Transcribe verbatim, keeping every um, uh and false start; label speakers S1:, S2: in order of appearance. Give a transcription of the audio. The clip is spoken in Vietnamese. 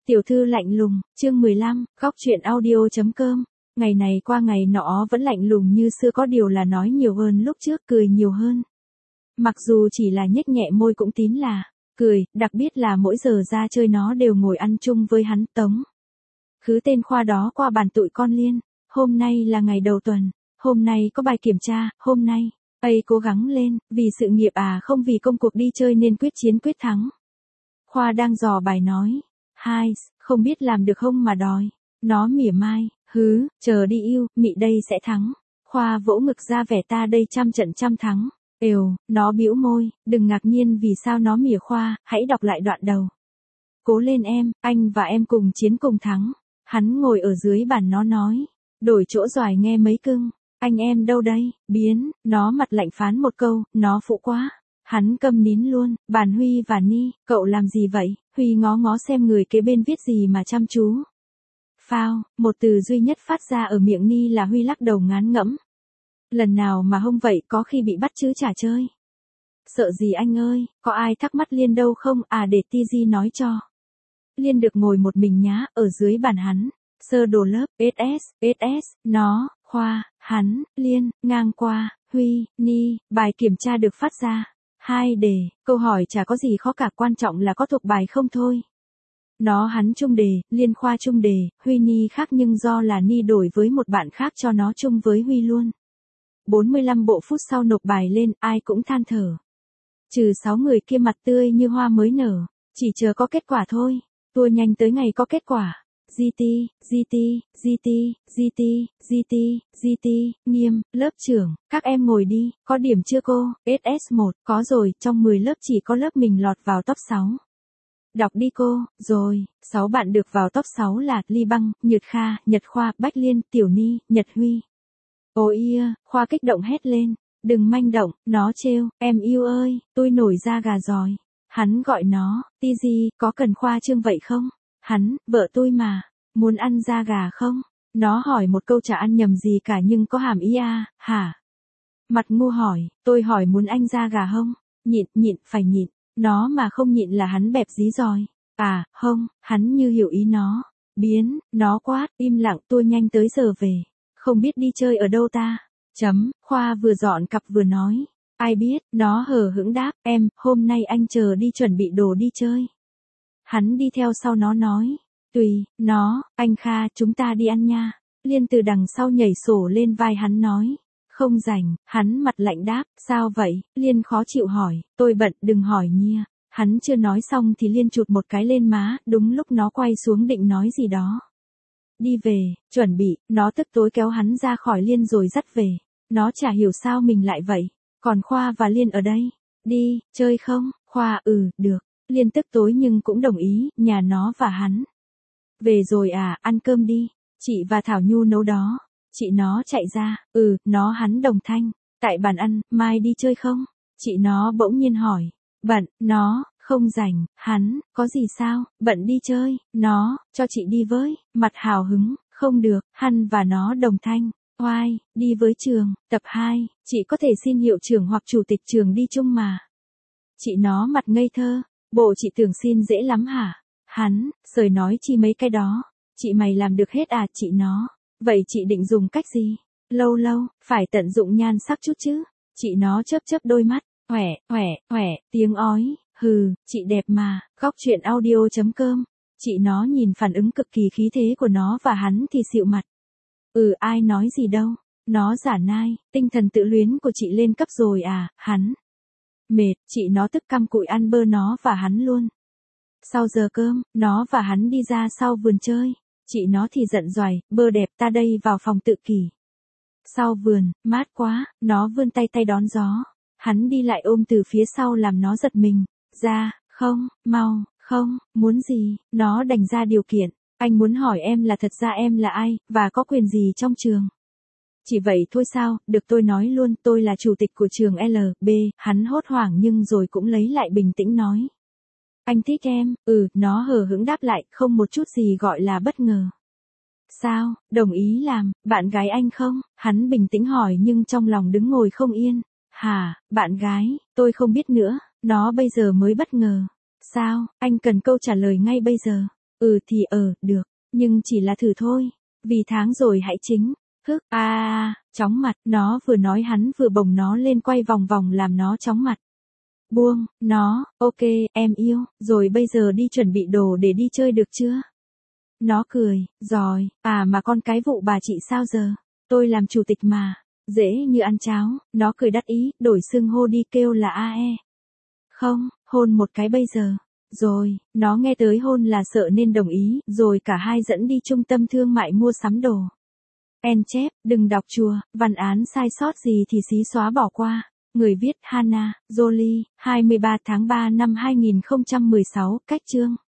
S1: Tiểu thư lạnh lùng, chương mười lăm, góc chuyện audio.com. Ngày này qua ngày nọ vẫn lạnh lùng như xưa, có điều là nói nhiều hơn lúc trước, cười nhiều hơn. Mặc dù chỉ là nhếch nhẹ môi cũng tín là cười, đặc biệt là mỗi giờ ra chơi nó đều ngồi ăn chung với hắn. Tống khứ tên Khoa đó qua bàn tụi con Liên, hôm nay là ngày đầu tuần, hôm nay có bài kiểm tra, hôm nay, ấy cố gắng lên, vì sự nghiệp à không vì công cuộc đi chơi nên quyết chiến quyết thắng. Khoa đang dò bài nói, hai, không biết làm được không mà đòi, nó mỉa mai, hứ, chờ đi yêu, mị đây sẽ thắng. Khoa vỗ ngực ra vẻ ta đây trăm trận trăm thắng. Ều, nó bĩu môi, đừng ngạc nhiên vì sao nó mỉa Khoa, hãy đọc lại đoạn đầu. Cố lên em, anh và em cùng chiến cùng thắng. Hắn ngồi ở dưới bàn nó nói, đổi chỗ doài nghe mấy cưng, anh em đâu đây, biến, nó mặt lạnh phán một câu, nó phụ quá. Hắn câm nín luôn, bàn Huy và Ni, cậu làm gì vậy? Huy ngó ngó xem người kế bên viết gì mà chăm chú. Phao, một từ duy nhất phát ra ở miệng Ni là Huy lắc đầu ngán ngẫm. Lần nào mà hông vậy có khi bị bắt chứ chả chơi. Sợ gì anh ơi, có ai thắc mắc Liên đâu không? À để Tizi nói cho. Liên được ngồi một mình nhá, ở dưới bàn hắn. Sơ đồ lớp, ét ét, ét ét, nó, Khoa, hắn, Liên, ngang qua, Huy, Ni, bài kiểm tra được phát ra. Hai đề, câu hỏi chả có gì khó cả, quan trọng là có thuộc bài không thôi. Nó hắn chung đề, Liên Khoa chung đề, Huy Ni khác nhưng do là Ni đổi với một bạn khác cho nó chung với Huy luôn. bốn mươi lăm bộ phút sau nộp bài lên, ai cũng than thở. Trừ sáu người kia mặt tươi như hoa mới nở, chỉ chờ có kết quả thôi, tua nhanh tới ngày có kết quả. giê tê, giê tê, giê tê, giê tê, giê tê, giê tê, Nghiêm, lớp trưởng, các em ngồi đi, có điểm chưa cô? ét ét một, có rồi, trong mười lớp chỉ có lớp mình lọt vào top sáu. Đọc đi cô, rồi, sáu bạn được vào top sáu là Ly Băng, Nhật Kha, Nhật Khoa, Bách Liên, Tiểu Ni, Nhật Huy. Ồ ia, Khoa kích động hét lên, đừng manh động, nó trêu, em yêu ơi, tôi nổi da gà rồi. Hắn gọi nó, Tizi, có cần khoa trương vậy không? Hắn, vợ tôi mà, muốn ăn da gà không? Nó hỏi một câu chả ăn nhầm gì cả nhưng có hàm ý à, hả? Mặt ngu hỏi, tôi hỏi muốn anh da gà không? Nhịn, nhịn, phải nhịn. Nó mà không nhịn là hắn bẹp dí rồi. À, không, hắn như hiểu ý nó. Biến, nó quát, im lặng, tua nhanh tới giờ về. Không biết đi chơi ở đâu ta? Chấm, Khoa vừa dọn cặp vừa nói. Ai biết, nó hờ hững đáp, em, hôm nay anh chờ đi chuẩn bị đồ đi chơi. Hắn đi theo sau nó nói, tùy, nó, anh Kha, chúng ta đi ăn nha. Liên từ đằng sau nhảy sổ lên vai hắn nói, không rảnh, hắn mặt lạnh đáp, sao vậy? Liên khó chịu hỏi, tôi bận, đừng hỏi nhia. Hắn chưa nói xong thì Liên chụt một cái lên má, đúng lúc nó quay xuống định nói gì đó. Đi về, chuẩn bị, nó tức tối kéo hắn ra khỏi Liên rồi dắt về. Nó chả hiểu sao mình lại vậy. Còn Khoa và Liên ở đây. Đi, chơi không? Khoa, ừ, được. Liên tức tối nhưng cũng đồng ý, nhà nó và hắn. Về rồi à, ăn cơm đi. Chị và Thảo Nhu nấu đó. Chị nó chạy ra, ừ, nó hắn đồng thanh. Tại bàn ăn, mai đi chơi không? Chị nó bỗng nhiên hỏi. Bận, nó, không rảnh, hắn, có gì sao? Bận đi chơi, nó, cho chị đi với. Mặt hào hứng, không được, hắn và nó đồng thanh. Oai, đi với trường, tập hai, chị có thể xin hiệu trưởng hoặc chủ tịch trường đi chung mà. Chị nó mặt ngây thơ, bộ chị tưởng xin dễ lắm hả? Hắn, sời nói chi mấy cái đó, chị mày làm được hết à? Chị nó, vậy chị định dùng cách gì? Lâu lâu, phải tận dụng nhan sắc chút chứ. Chị nó chớp chớp đôi mắt, hoẻ, hoẻ, hoẻ, tiếng ói, hừ, chị đẹp mà, góc chuyện audio.com. Chị nó nhìn phản ứng cực kỳ khí thế của nó và hắn thì xịu mặt. Ừ, ai nói gì đâu, nó giả nai, tinh thần tự luyến của chị lên cấp rồi à, hắn. Mệt, chị nó tức căm cụi ăn bơ nó và hắn luôn. Sau giờ cơm, nó và hắn đi ra sau vườn chơi, chị nó thì giận doài, bơ đẹp ta đây vào phòng tự kỷ. Sau vườn, mát quá, nó vươn tay tay đón gió, hắn đi lại ôm từ phía sau làm nó giật mình, ra, không, mau, không, muốn gì, nó đành ra điều kiện. Anh muốn hỏi em là thật ra em là ai, và có quyền gì trong trường? Chỉ vậy thôi sao, được tôi nói luôn, tôi là chủ tịch của trường L B, hắn hốt hoảng nhưng rồi cũng lấy lại bình tĩnh nói. Anh thích em, ừ, nó hờ hững đáp lại, không một chút gì gọi là bất ngờ. Sao, đồng ý làm, bạn gái anh không? Hắn bình tĩnh hỏi nhưng trong lòng đứng ngồi không yên. Hả, bạn gái, tôi không biết nữa, nó bây giờ mới bất ngờ. Sao, anh cần câu trả lời ngay bây giờ. Ừ thì ờ, được, nhưng chỉ là thử thôi, vì tháng rồi hãy chính. Hức, a a, chóng mặt, nó vừa nói hắn vừa bồng nó lên quay vòng vòng làm nó chóng mặt. Buông, nó, ok, em yêu, rồi bây giờ đi chuẩn bị đồ để đi chơi được chưa? Nó cười, rồi, à mà con cái vụ bà chị sao giờ? Tôi làm chủ tịch mà, dễ như ăn cháo, nó cười đắc ý, đổi xưng hô đi kêu là a e. Không, hôn một cái bây giờ. Rồi, nó nghe tới hôn là sợ nên đồng ý, rồi cả hai dẫn đi trung tâm thương mại mua sắm đồ. En chép, đừng đọc chùa, văn án sai sót gì thì xí xóa bỏ qua. Người viết Hannah, Jolie, hai mươi ba tháng ba năm hai nghìn không trăm mười sáu, cách chương.